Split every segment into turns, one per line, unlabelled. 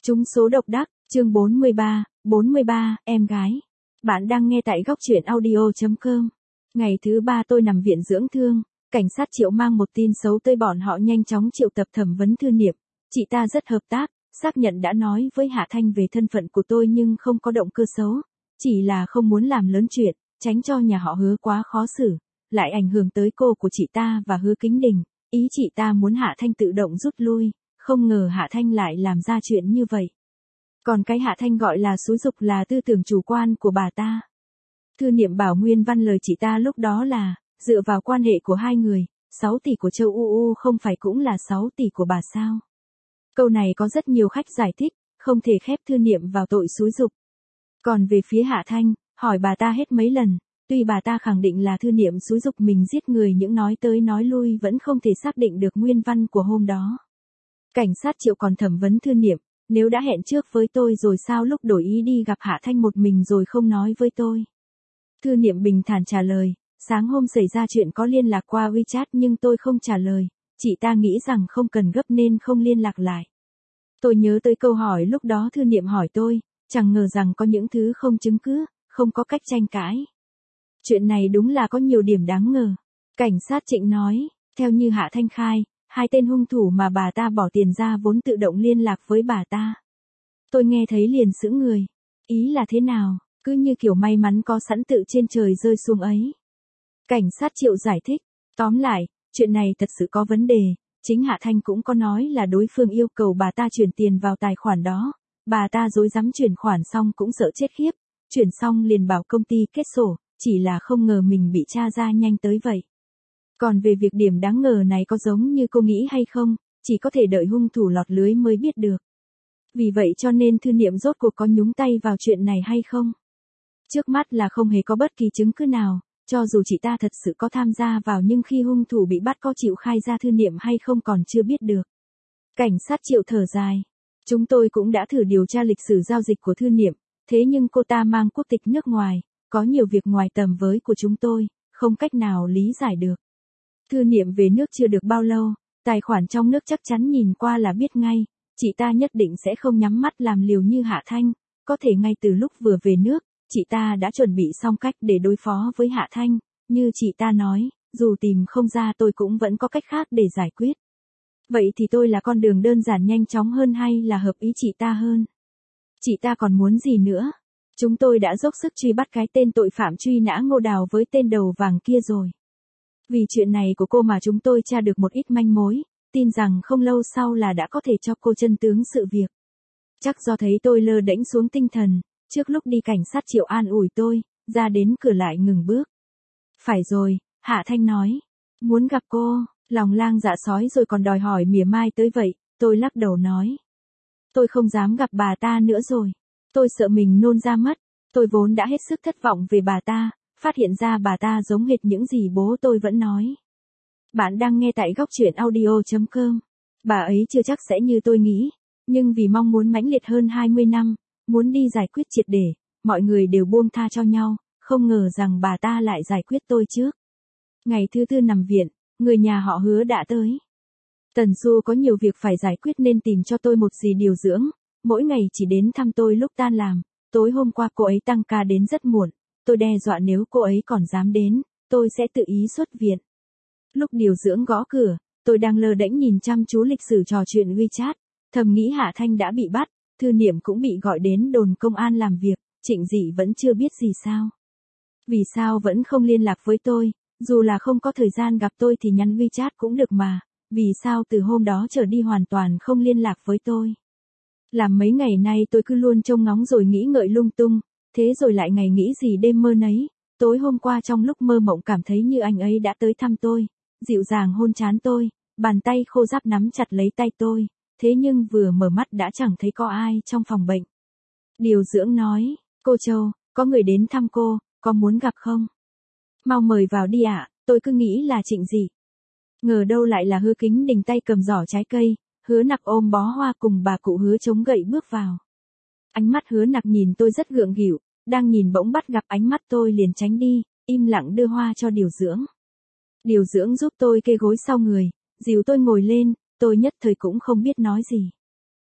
Trúng số độc đắc, chương 43, em gái. Bạn đang nghe tại góc truyện audio.com. Ngày thứ 3 tôi nằm viện dưỡng thương, cảnh sát Triệu mang một tin xấu tới bọn họ nhanh chóng triệu tập thẩm vấn Thư Niệm. Chị ta rất hợp tác, xác nhận đã nói với Hạ Thanh về thân phận của tôi nhưng không có động cơ xấu, chỉ là không muốn làm lớn chuyện, tránh cho nhà họ Hứa quá khó xử, lại ảnh hưởng tới cô của chị ta và Hứa Kính Đình. Ý chị ta muốn Hạ Thanh tự động rút lui, không ngờ Hạ Thanh lại làm ra chuyện như vậy. Còn cái Hạ Thanh gọi là xúi giục là tư tưởng chủ quan của bà ta. Thư Niệm bảo nguyên văn lời chị ta lúc đó là, dựa vào quan hệ của hai người, 6 tỷ của Châu UU không phải cũng là 6 tỷ của bà sao? Câu này có rất nhiều khách giải thích, không thể khép Thư Niệm vào tội xúi giục. Còn về phía Hạ Thanh, hỏi bà ta hết mấy lần, tuy bà ta khẳng định là Thư Niệm xúi giục mình giết người nhưng nói tới nói lui vẫn không thể xác định được nguyên văn của hôm đó. Cảnh sát Triệu còn thẩm vấn Thư Niệm, nếu đã hẹn trước với tôi rồi sao lúc đổi ý đi gặp Hạ Thanh một mình rồi không nói với tôi? Thư Niệm bình thản trả lời, sáng hôm xảy ra chuyện có liên lạc qua WeChat nhưng tôi không trả lời, chị ta nghĩ rằng không cần gấp nên không liên lạc lại. Tôi nhớ tới câu hỏi lúc đó Thư Niệm hỏi tôi, chẳng ngờ rằng có những thứ không chứng cứ, không có cách tranh cãi. Chuyện này đúng là có nhiều điểm đáng ngờ. Cảnh sát Trịnh nói, theo như Hạ Thanh khai, hai tên hung thủ mà bà ta bỏ tiền ra vốn tự động liên lạc với bà ta. Tôi nghe thấy liền sững người. Ý là thế nào, cứ như kiểu may mắn có sẵn tự trên trời rơi xuống ấy. Cảnh sát Triệu giải thích, tóm lại, chuyện này thật sự có vấn đề, chính Hạ Thanh cũng có nói là đối phương yêu cầu bà ta chuyển tiền vào tài khoản đó, bà ta dối dám chuyển khoản xong cũng sợ chết khiếp, chuyển xong liền bảo công ty kết sổ, chỉ là không ngờ mình bị tra ra nhanh tới vậy. Còn về việc điểm đáng ngờ này có giống như cô nghĩ hay không, chỉ có thể đợi hung thủ lọt lưới mới biết được. Vì vậy cho nên Thư Niệm rốt cuộc có nhúng tay vào chuyện này hay không? Trước mắt là không hề có bất kỳ chứng cứ nào, cho dù chị ta thật sự có tham gia vào nhưng khi hung thủ bị bắt có chịu khai ra Thư Niệm hay không còn chưa biết được. Cảnh sát Triệu thở dài. Chúng tôi cũng đã thử điều tra lịch sử giao dịch của Thư Niệm, thế nhưng cô ta mang quốc tịch nước ngoài, có nhiều việc ngoài tầm với của chúng tôi, không cách nào lý giải được. Thư Niệm về nước chưa được bao lâu, tài khoản trong nước chắc chắn nhìn qua là biết ngay, chị ta nhất định sẽ không nhắm mắt làm liều như Hạ Thanh, có thể ngay từ lúc vừa về nước, chị ta đã chuẩn bị xong cách để đối phó với Hạ Thanh, như chị ta nói, dù tìm không ra tôi cũng vẫn có cách khác để giải quyết. Vậy thì tôi là con đường đơn giản nhanh chóng hơn hay là hợp ý chị ta hơn? Chị ta còn muốn gì nữa? Chúng tôi đã dốc sức truy bắt cái tên tội phạm truy nã Ngô Đào với tên đầu vàng kia rồi. Vì chuyện này của cô mà chúng tôi tra được một ít manh mối, tin rằng không lâu sau là đã có thể cho cô chân tướng sự việc. Chắc do thấy tôi lơ đễnh xuống tinh thần, trước lúc đi cảnh sát Triệu an ủi tôi, ra đến cửa lại ngừng bước. Phải rồi, Hạ Thanh nói, muốn gặp cô, lòng lang dạ sói rồi còn đòi hỏi mỉa mai tới vậy, tôi lắc đầu nói. Tôi không dám gặp bà ta nữa rồi, tôi sợ mình nôn ra mất, tôi vốn đã hết sức thất vọng về bà ta, phát hiện ra bà ta giống hệt những gì bố tôi vẫn nói. Bạn đang nghe tại góc truyện audio.com. Bà ấy chưa chắc sẽ như tôi nghĩ, nhưng vì mong muốn mãnh liệt hơn 20 năm, muốn đi giải quyết triệt để, mọi người đều buông tha cho nhau, không ngờ rằng bà ta lại giải quyết tôi trước. Ngày thứ tư nằm viện, người nhà họ Hứa đã tới. Tần Du có nhiều việc phải giải quyết nên tìm cho tôi một dì điều dưỡng, mỗi ngày chỉ đến thăm tôi lúc tan làm, tối hôm qua cô ấy tăng ca đến rất muộn, tôi đe dọa nếu cô ấy còn dám đến, tôi sẽ tự ý xuất viện. Lúc điều dưỡng gõ cửa, tôi đang lơ đễnh nhìn chăm chú lịch sử trò chuyện WeChat, thầm nghĩ Hạ Thanh đã bị bắt, Thư Niệm cũng bị gọi đến đồn công an làm việc, Trịnh Dị vẫn chưa biết gì sao. Vì sao vẫn không liên lạc với tôi, dù là không có thời gian gặp tôi thì nhắn WeChat cũng được mà, vì sao từ hôm đó trở đi hoàn toàn không liên lạc với tôi. Làm mấy ngày nay tôi cứ luôn trông ngóng rồi nghĩ ngợi lung tung, thế rồi lại ngày nghĩ gì đêm mơ nấy, tối hôm qua trong lúc mơ mộng cảm thấy như anh ấy đã tới thăm tôi, dịu dàng hôn trán tôi, bàn tay khô ráp nắm chặt lấy tay tôi, thế nhưng vừa mở mắt đã chẳng thấy có ai trong phòng bệnh. Điều dưỡng nói, cô Châu, có người đến thăm cô, có muốn gặp không? Mau mời vào đi ạ, tôi cứ nghĩ là Trịnh Dị. Ngờ đâu lại là Hứa Kính Đình tay cầm giỏ trái cây, Hứa Nặc ôm bó hoa cùng bà cụ Hứa chống gậy bước vào. Ánh mắt Hứa Nặc nhìn tôi rất gượng gỉu, đang nhìn bỗng bắt gặp ánh mắt tôi liền tránh đi, im lặng đưa hoa cho điều dưỡng. Điều dưỡng giúp tôi kê gối sau người, dìu tôi ngồi lên, tôi nhất thời cũng không biết nói gì.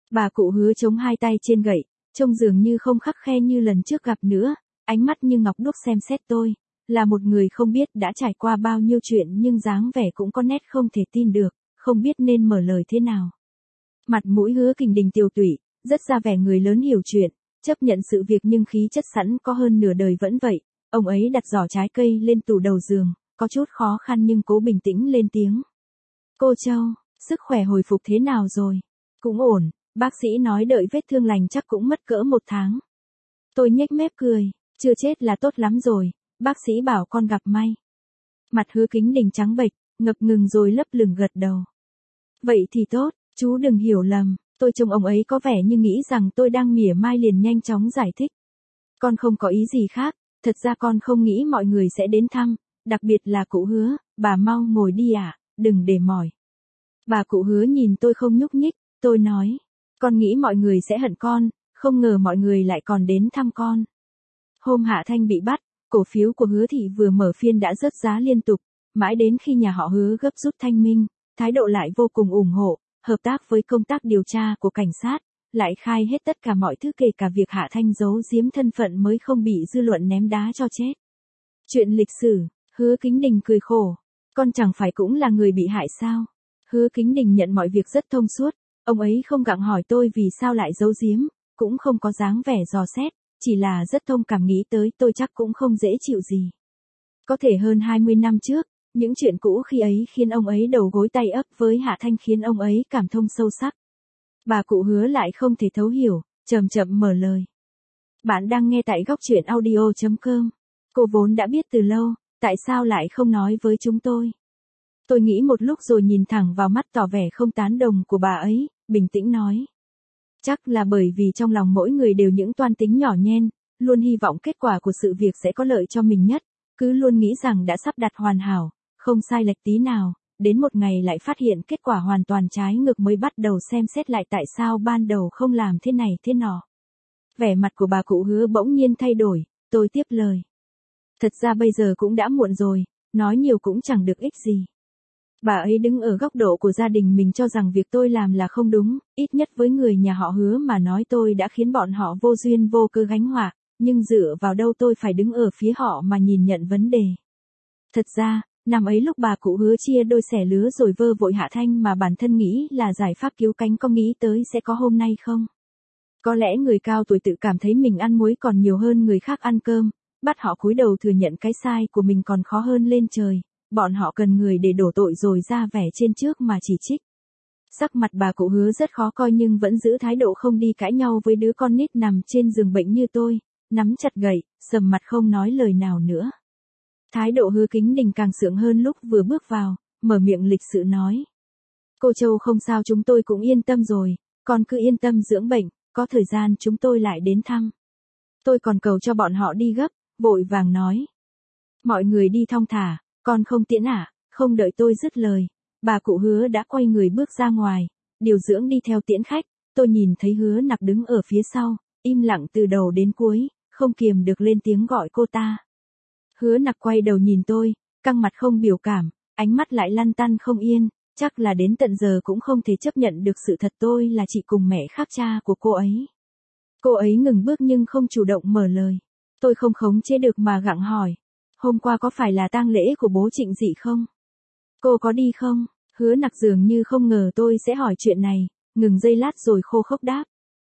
Bà cụ Hứa chống hai tay trên gậy, trông dường như không khắt khe như lần trước gặp nữa, ánh mắt như ngọc đuốc xem xét tôi, là một người không biết đã trải qua bao nhiêu chuyện nhưng dáng vẻ cũng có nét không thể tin được, không biết nên mở lời thế nào. Mặt mũi Hứa Kình Đình tiều tụy, rất ra vẻ người lớn hiểu chuyện, chấp nhận sự việc nhưng khí chất sẵn có hơn nửa đời vẫn vậy. Ông ấy đặt giỏ trái cây lên tủ đầu giường, có chút khó khăn nhưng cố bình tĩnh lên tiếng. Cô Châu, sức khỏe hồi phục thế nào rồi? Cũng ổn, bác sĩ nói đợi vết thương lành chắc cũng mất cỡ 1 tháng. Tôi nhếch mép cười, chưa chết là tốt lắm rồi, bác sĩ bảo con gặp may. Mặt Hứa Kính Đình trắng bệch, ngập ngừng rồi lấp lửng gật đầu. Vậy thì tốt, chú đừng hiểu lầm, tôi trông ông ấy có vẻ như nghĩ rằng tôi đang mỉa mai liền nhanh chóng giải thích. Con không có ý gì khác, thật ra con không nghĩ mọi người sẽ đến thăm, đặc biệt là cụ Hứa, bà mau ngồi đi ạ, đừng để mỏi. Bà cụ Hứa nhìn tôi không nhúc nhích, tôi nói, con nghĩ mọi người sẽ hận con, không ngờ mọi người lại còn đến thăm con. Hôm Hạ Thanh bị bắt, cổ phiếu của Hứa thị vừa mở phiên đã rớt giá liên tục, mãi đến khi nhà họ Hứa gấp rút thanh minh, thái độ lại vô cùng ủng hộ, hợp tác với công tác điều tra của cảnh sát, lại khai hết tất cả mọi thứ kể cả việc Hạ Thanh giấu giếm thân phận mới không bị dư luận ném đá cho chết. Chuyện lịch sử, Hứa Kính Đình cười khổ, con chẳng phải cũng là người bị hại sao? Hứa Kính Đình nhận mọi việc rất thông suốt, ông ấy không gặng hỏi tôi vì sao lại giấu giếm, cũng không có dáng vẻ dò xét, chỉ là rất thông cảm nghĩ tới tôi chắc cũng không dễ chịu gì. Có thể hơn 20 năm trước, những chuyện cũ khi ấy khiến ông ấy đầu gối tay ấp với Hạ Thanh khiến ông ấy cảm thông sâu sắc. Bà cụ Hứa lại không thể thấu hiểu, chậm chậm mở lời. Bạn đang nghe tại góc truyện audio.com. Cô vốn đã biết từ lâu, tại sao lại không nói với chúng tôi? Tôi nghĩ một lúc rồi nhìn thẳng vào mắt tỏ vẻ không tán đồng của bà ấy, bình tĩnh nói. Chắc là bởi vì trong lòng mỗi người đều những toan tính nhỏ nhen, luôn hy vọng kết quả của sự việc sẽ có lợi cho mình nhất, cứ luôn nghĩ rằng đã sắp đặt hoàn hảo, không sai lệch tí nào, đến một ngày lại phát hiện kết quả hoàn toàn trái ngược mới bắt đầu xem xét lại tại sao ban đầu không làm thế này thế nọ. Vẻ mặt của bà cụ Hứa bỗng nhiên thay đổi, tôi tiếp lời. Thật ra bây giờ cũng đã muộn rồi, nói nhiều cũng chẳng được ích gì. Bà ấy đứng ở góc độ của gia đình mình cho rằng việc tôi làm là không đúng, ít nhất với người nhà họ Hứa mà nói tôi đã khiến bọn họ vô duyên vô cớ gánh họa, nhưng dựa vào đâu tôi phải đứng ở phía họ mà nhìn nhận vấn đề. Thật ra, năm ấy lúc bà cụ Hứa chia đôi xẻ lứa rồi vơ vội Hạ Thanh mà bản thân nghĩ là giải pháp cứu cánh có nghĩ tới sẽ có hôm nay không? Có lẽ người cao tuổi tự cảm thấy mình ăn muối còn nhiều hơn người khác ăn cơm, bắt họ cúi đầu thừa nhận cái sai của mình còn khó hơn lên trời, bọn họ cần người để đổ tội rồi ra vẻ trên trước mà chỉ trích. Sắc mặt bà cụ Hứa rất khó coi nhưng vẫn giữ thái độ không đi cãi nhau với đứa con nít nằm trên giường bệnh như tôi, nắm chặt gậy, sầm mặt không nói lời nào nữa. Thái độ Hứa Kính Đình càng sượng hơn lúc vừa bước vào, mở miệng lịch sự nói. Cô Châu không sao chúng tôi cũng yên tâm rồi, con cứ yên tâm dưỡng bệnh, có thời gian chúng tôi lại đến thăm. Tôi còn cầu cho bọn họ đi gấp, vội vàng nói. Mọi người đi thong thả, con không tiễn à, không đợi tôi dứt lời. Bà cụ Hứa đã quay người bước ra ngoài, điều dưỡng đi theo tiễn khách, tôi nhìn thấy Hứa Nặc đứng ở phía sau, im lặng từ đầu đến cuối, không kiềm được lên tiếng gọi cô ta. Hứa Nặc quay đầu nhìn tôi, căng mặt không biểu cảm, ánh mắt lại lăn tăn không yên, chắc là đến tận giờ cũng không thể chấp nhận được sự thật tôi là chị cùng mẹ khác cha của cô ấy. Cô ấy ngừng bước nhưng không chủ động mở lời. Tôi không khống chế được mà gặng hỏi. Hôm qua có phải là tang lễ của bố Trịnh Dị không? Cô có đi không? Hứa Nặc dường như không ngờ tôi sẽ hỏi chuyện này, ngừng giây lát rồi khô khốc đáp.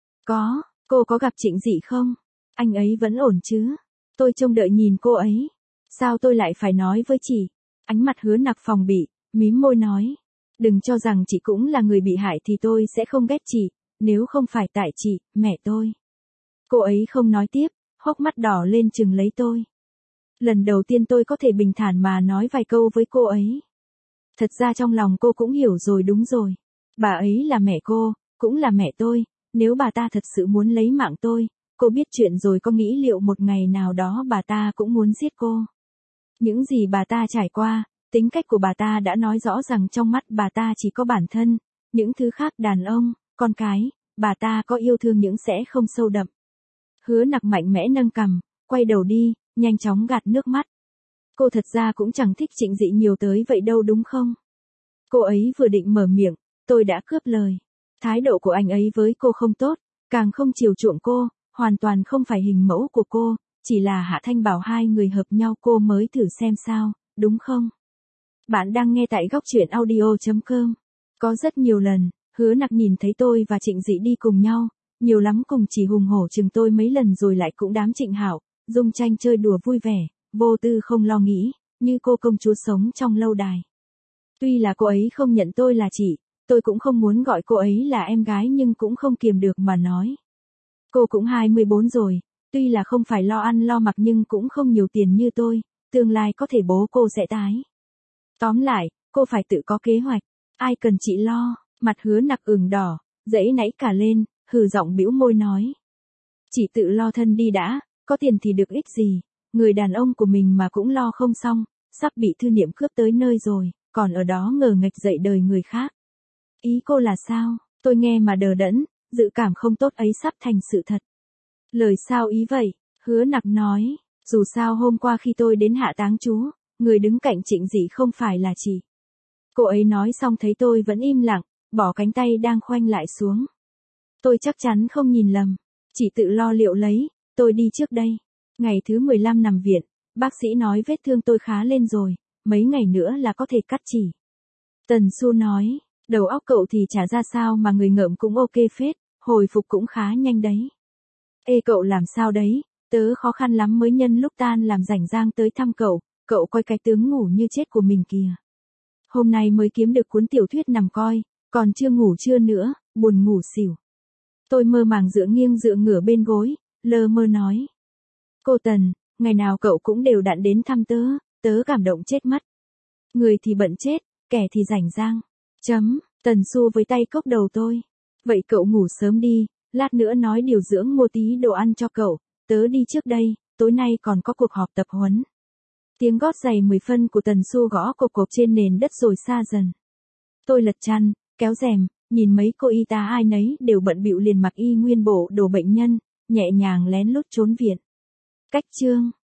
Có, cô có gặp Trịnh Dị không? Anh ấy vẫn ổn chứ? Tôi trông đợi nhìn cô ấy. Sao tôi lại phải nói với chị? Ánh mặt Hứa Nặc phòng bị, mím môi nói. Đừng cho rằng chị cũng là người bị hại thì tôi sẽ không ghét chị, nếu không phải tại chị, mẹ tôi. Cô ấy không nói tiếp, hốc mắt đỏ lên chừng lấy tôi. Lần đầu tiên tôi có thể bình thản mà nói vài câu với cô ấy. Thật ra trong lòng cô cũng hiểu rồi đúng rồi. Bà ấy là mẹ cô, cũng là mẹ tôi, nếu bà ta thật sự muốn lấy mạng tôi, cô biết chuyện rồi có nghĩ liệu một ngày nào đó bà ta cũng muốn giết cô. Những gì bà ta trải qua, tính cách của bà ta đã nói rõ rằng trong mắt bà ta chỉ có bản thân, những thứ khác đàn ông, con cái, bà ta có yêu thương những sẽ không sâu đậm. Hứa Nặc mạnh mẽ nâng cằm, quay đầu đi, nhanh chóng gạt nước mắt. Cô thật ra cũng chẳng thích Trịnh Dị nhiều tới vậy đâu đúng không? Cô ấy vừa định mở miệng, tôi đã cướp lời. Thái độ của anh ấy với cô không tốt, càng không chiều chuộng cô, hoàn toàn không phải hình mẫu của cô, chỉ là Hạ Thanh bảo hai người hợp nhau cô mới thử xem sao, đúng không? Bạn đang nghe tại góc truyện audio.com. Có rất nhiều lần, Hứa Nặc nhìn thấy tôi và Trịnh Dị đi cùng nhau, nhiều lắm cùng chỉ hùng hổ chừng tôi mấy lần rồi lại cũng đám Trịnh Hạo, Dung Tranh chơi đùa vui vẻ, vô tư không lo nghĩ, như cô công chúa sống trong lâu đài. Tuy là cô ấy không nhận tôi là chị, tôi cũng không muốn gọi cô ấy là em gái nhưng cũng không kiềm được mà nói. Cô cũng 24 rồi, tuy là không phải lo ăn lo mặc nhưng cũng không nhiều tiền như tôi, tương lai có thể bố cô sẽ tái. Tóm lại, cô phải tự có kế hoạch, ai cần chị lo, mặt Hứa Nặc ửng đỏ, dãy nảy cả lên, hừ giọng bĩu môi nói. Chị tự lo thân đi đã, có tiền thì được ích gì, người đàn ông của mình mà cũng lo không xong, sắp bị Thư Niệm cướp tới nơi rồi, còn ở đó ngờ nghệch dậy đời người khác. Ý cô là sao? Tôi nghe mà đờ đẫn, dự cảm không tốt ấy sắp thành sự thật. Lời sao ý vậy? Hứa Nặc nói, dù sao hôm qua khi tôi đến hạ táng chú, người đứng cạnh Trịnh Dị không phải là chị. Cô ấy nói xong thấy tôi vẫn im lặng, bỏ cánh tay đang khoanh lại xuống. Tôi chắc chắn không nhìn lầm, chỉ tự lo liệu lấy, tôi đi trước đây. Ngày thứ 15 nằm viện, bác sĩ nói vết thương tôi khá lên rồi, mấy ngày nữa là có thể cắt chỉ. Tần Xu nói, đầu óc cậu thì chả ra sao mà người ngợm cũng ok phết, hồi phục cũng khá nhanh đấy. Ê cậu làm sao đấy, tớ khó khăn lắm mới nhân lúc tan làm rảnh rang tới thăm cậu, cậu coi cái tướng ngủ như chết của mình kìa. Hôm nay mới kiếm được cuốn tiểu thuyết nằm coi, còn chưa ngủ trưa nữa, buồn ngủ xỉu. Tôi mơ màng dựa nghiêng dựa ngửa bên gối, lơ mơ nói. Cô Tần, ngày nào cậu cũng đều đặn đến thăm tớ, tớ cảm động chết mất. Người thì bận chết, kẻ thì rảnh rang. Tần Xu với tay cốc đầu tôi. Vậy cậu ngủ sớm đi, lát nữa nói điều dưỡng mua tí đồ ăn cho cậu, tớ đi trước đây, tối nay còn có cuộc họp tập huấn. Tiếng gót giày 10 phân của Tần Xu gõ cộp cộp trên nền đất rồi xa dần. Tôi lật chăn, kéo rèm, nhìn mấy cô y tá ai nấy đều bận bịu liền mặc y nguyên bộ đồ bệnh nhân, nhẹ nhàng lén lút trốn viện. Cách chương